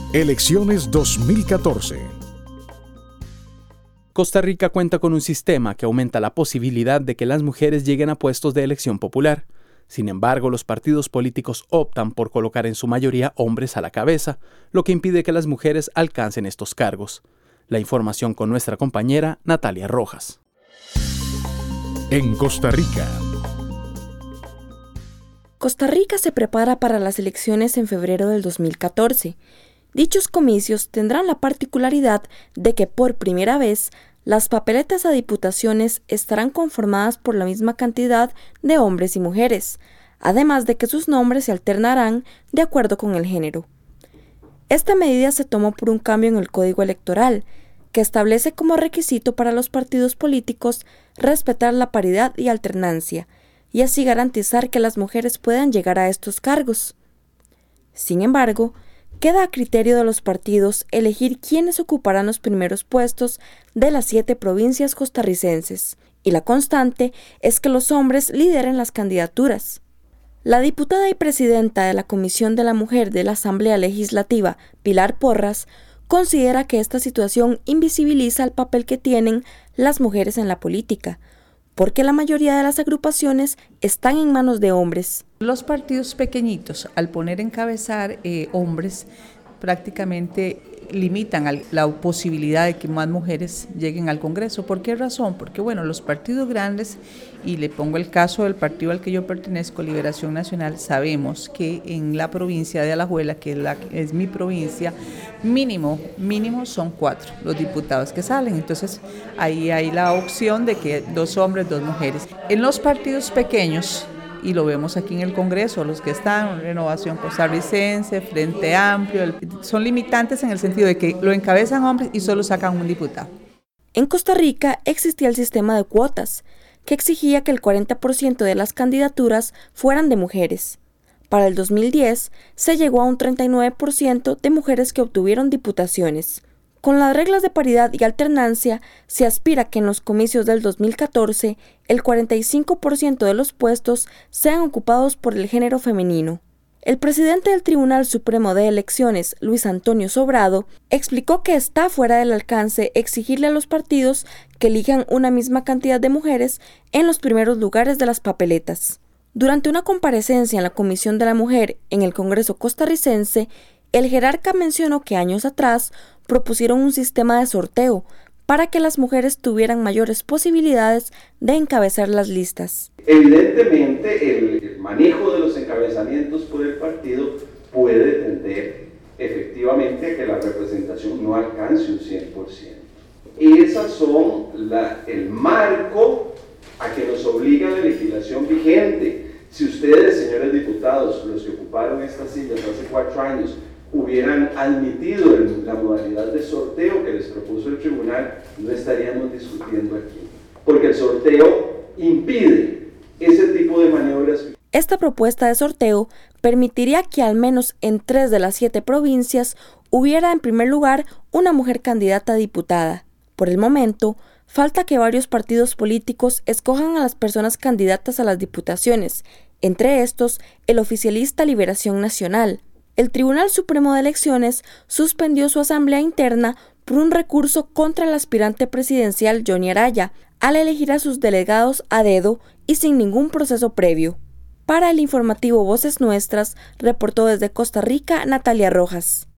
Elecciones 2014. Costa Rica cuenta con un sistema que aumenta la posibilidad de que las mujeres lleguen a puestos de elección popular. Sin embargo, los partidos políticos optan por colocar en su mayoría hombres a la cabeza, lo que impide que las mujeres alcancen estos cargos. La información con nuestra compañera Natalia Rojas. En Costa Rica. Costa Rica se prepara para las elecciones en febrero del 2014. Dichos comicios tendrán la particularidad de que por primera vez las papeletas a diputaciones estarán conformadas por la misma cantidad de hombres y mujeres, además de que sus nombres se alternarán de acuerdo con el género. Esta medida se tomó por un cambio en el Código Electoral, que establece como requisito para los partidos políticos respetar la paridad y alternancia, y así garantizar que las mujeres puedan llegar a estos cargos. Sin embargo, queda a criterio de los partidos elegir quiénes ocuparán los primeros puestos de las 7 provincias costarricenses, y la constante es que los hombres lideren las candidaturas. La diputada y presidenta de la Comisión de la Mujer de la Asamblea Legislativa, Pilar Porras, considera que esta situación invisibiliza el papel que tienen las mujeres en la política, porque la mayoría de las agrupaciones están en manos de hombres. Los partidos pequeñitos, al poner encabezar hombres, prácticamente limitan la posibilidad de que más mujeres lleguen al Congreso. ¿Por qué razón? Porque los partidos grandes, y le pongo el caso del partido al que yo pertenezco, Liberación Nacional, sabemos que en la provincia de Alajuela, que es mi provincia, mínimo son 4 los diputados que salen. Entonces ahí hay la opción de que 2 hombres, 2 mujeres. En los partidos pequeños, y lo vemos aquí en el Congreso, los que están, Renovación Costarricense, Frente Amplio, son limitantes en el sentido de que lo encabezan hombres y solo sacan un diputado. En Costa Rica existía el sistema de cuotas, que exigía que el 40% de las candidaturas fueran de mujeres. Para el 2010 se llegó a un 39% de mujeres que obtuvieron diputaciones. Con las reglas de paridad y alternancia, se aspira que en los comicios del 2014 el 45% de los puestos sean ocupados por el género femenino. El presidente del Tribunal Supremo de Elecciones, Luis Antonio Sobrado, explicó que está fuera del alcance exigirle a los partidos que elijan una misma cantidad de mujeres en los primeros lugares de las papeletas. Durante una comparecencia en la Comisión de la Mujer en el Congreso costarricense, el jerarca mencionó que años atrás propusieron un sistema de sorteo para que las mujeres tuvieran mayores posibilidades de encabezar las listas. Evidentemente, el manejo de los encabezamientos por el partido puede tender efectivamente a que la representación no alcance un 100%. Esas son el marco a que nos obliga la legislación vigente. Si ustedes, señores diputados, los que ocuparon estas sillas hace 4 años, hubieran admitido la modalidad de sorteo que les propuso el tribunal, no estaríamos discutiendo aquí, porque el sorteo impide ese tipo de maniobras. Esta propuesta de sorteo permitiría que al menos en 3 de las 7 provincias hubiera en primer lugar una mujer candidata a diputada. Por el momento, falta que varios partidos políticos escojan a las personas candidatas a las diputaciones, entre estos el oficialista Liberación Nacional. El Tribunal Supremo de Elecciones suspendió su asamblea interna por un recurso contra el aspirante presidencial Johnny Araya, al elegir a sus delegados a dedo y sin ningún proceso previo. Para el informativo Voces Nuestras, reportó desde Costa Rica Natalia Rojas.